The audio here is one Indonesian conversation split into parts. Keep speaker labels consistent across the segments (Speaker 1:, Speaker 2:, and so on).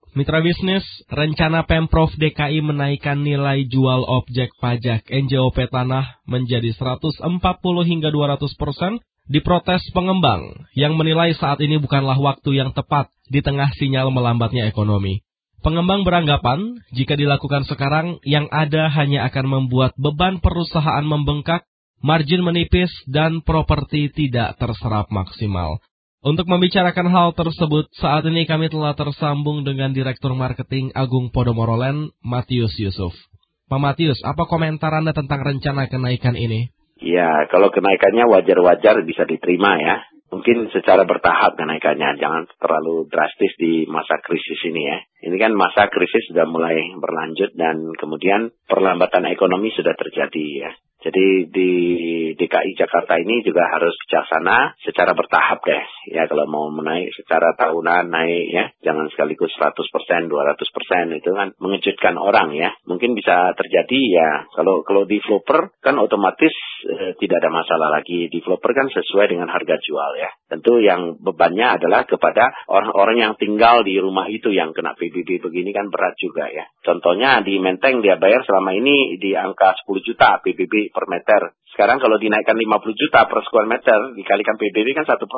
Speaker 1: Mitra bisnis, rencana Pemprov DKI menaikkan nilai jual objek pajak NJOP tanah menjadi 140 hingga 200% diprotes pengembang yang menilai saat ini bukanlah waktu yang tepat di tengah sinyal melambatnya ekonomi. Pengembang beranggapan jika dilakukan sekarang yang ada hanya akan membuat beban perusahaan membengkak, margin menipis dan properti tidak terserap maksimal. Untuk membicarakan hal tersebut, saat ini kami telah tersambung dengan Direktur Marketing Agung Podomoro Land, Matius Yusuf. Pak Matius, apa komentar Anda tentang rencana kenaikan ini?
Speaker 2: Ya, kalau kenaikannya wajar-wajar bisa diterima ya. Mungkin secara bertahap kenaikannya, jangan terlalu drastis di masa krisis ini ya. Ini kan masa krisis sudah mulai berlanjut dan kemudian perlambatan ekonomi sudah terjadi ya. Jadi di DKI Jakarta ini juga harus bijaksana secara bertahap deh. Ya kalau mau menaik secara tahunan naik ya. Jangan sekaligus 100%, 200% itu kan mengejutkan orang ya. Mungkin bisa terjadi ya. Kalau developer kan otomatis tidak ada masalah lagi. Developer kan sesuai dengan harga jual ya. Tentu yang bebannya adalah kepada orang-orang yang tinggal di rumah itu yang kena PBB begini kan berat juga ya. Contohnya di Menteng dia bayar selama ini di angka 10 juta PBB per meter. Sekarang kalau dinaikkan 50 juta per square meter, dikalikan PBB kan 1%.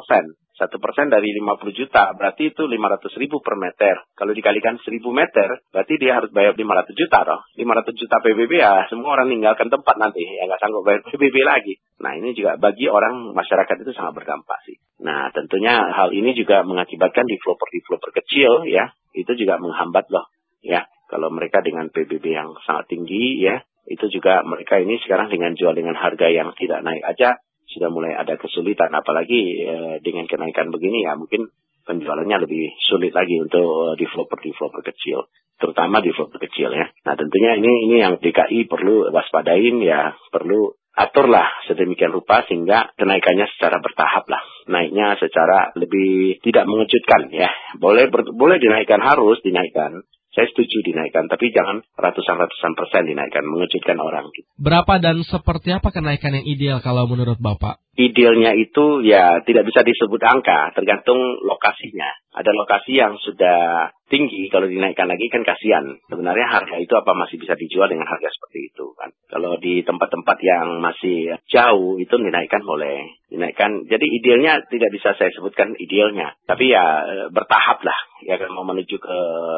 Speaker 2: 1% dari 50 juta, berarti itu 500 ribu per meter. Kalau dikalikan 1000 meter, berarti dia harus bayar 500 juta toh. 500 juta PBB ya, semua orang meninggalkan tempat nanti. Ya nggak sanggup bayar PBB lagi. Nah ini juga bagi orang masyarakat itu sangat berdampak sih. Nah tentunya hal ini juga mengakibatkan developer kecil ya, itu juga menghambat loh. Ya, kalau mereka dengan PBB yang sangat tinggi ya, itu juga mereka ini sekarang dengan jual dengan harga yang tidak naik aja sudah mulai ada kesulitan, apalagi dengan kenaikan begini ya mungkin penjualannya lebih sulit lagi untuk developer kecil, terutama developer kecil ya. Nah tentunya ini yang DKI perlu waspadain ya, perlu aturlah sedemikian rupa sehingga kenaikannya secara bertahap lah, naiknya secara lebih tidak mengejutkan ya. Boleh dinaikkan, harus dinaikkan. Saya setuju dinaikkan, tapi jangan ratusan persen dinaikkan, mengejutkan orang.
Speaker 1: Berapa dan seperti apa kenaikan yang ideal kalau menurut Bapak?
Speaker 2: Idealnya itu ya tidak bisa disebut angka, tergantung lokasinya. Ada lokasi yang sudah tinggi, kalau dinaikkan lagi kan kasihan. Sebenarnya harga itu apa masih bisa dijual dengan harga seperti itu kan. Kalau di tempat-tempat yang masih jauh itu dinaikkan boleh. Dinaikkan, jadi idealnya tidak bisa saya sebutkan idealnya. Tapi ya bertahap lah. Ya kalau mau menuju ke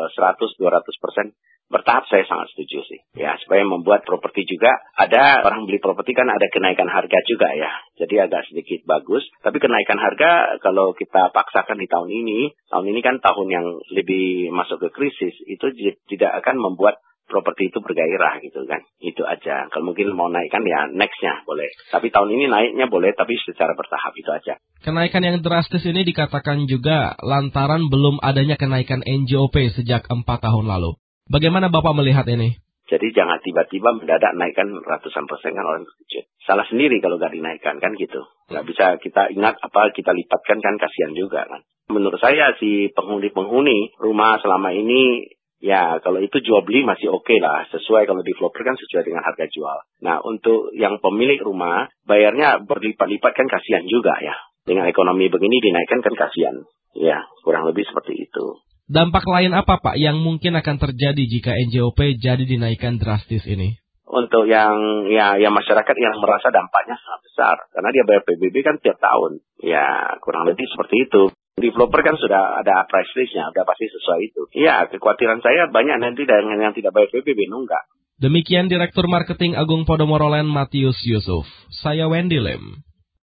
Speaker 2: 100-200%. Bertahap saya sangat setuju sih. Ya, supaya membuat properti juga ada, orang beli properti kan ada kenaikan harga juga ya. Jadi agak sedikit bagus. Tapi kenaikan harga kalau kita paksakan di tahun ini kan tahun yang lebih masuk ke krisis, itu tidak akan membuat properti itu bergairah gitu kan. Itu aja. Kalau mungkin mau naikkan ya next-nya boleh. Tapi tahun ini naiknya boleh, tapi secara bertahap itu aja.
Speaker 1: Kenaikan yang drastis ini dikatakan juga lantaran belum adanya kenaikan NJOP sejak 4 tahun lalu. Bagaimana Bapak melihat ini?
Speaker 2: Jadi jangan tiba-tiba mendadak naikkan ratusan persen kan orang kecil. Salah sendiri kalau nggak dinaikkan kan gitu. Nggak bisa kita ingat apa kita lipatkan kan kasihan juga kan. Menurut saya si penghuni rumah selama ini ya kalau itu jual beli masih oke lah. Sesuai kalau developer kan sesuai dengan harga jual. Nah untuk yang pemilik rumah bayarnya berlipat-lipat kan kasihan juga ya. Dengan ekonomi begini dinaikkan kan kasihan. Ya kurang lebih seperti itu.
Speaker 1: Dampak lain apa Pak yang mungkin akan terjadi jika NJOP jadi dinaikkan drastis ini?
Speaker 2: Untuk yang masyarakat yang merasa dampaknya sangat besar. Karena dia bayar PBB kan tiap tahun. Ya kurang lebih seperti itu. Developer kan sudah ada price list-nya, udah pasti sesuai itu. Ya kekhawatiran saya banyak nanti dengan yang tidak bayar PBB nunggak.
Speaker 1: Demikian Direktur Marketing Agung Podomoro Land Matius Yusuf. Saya Wendy Lim.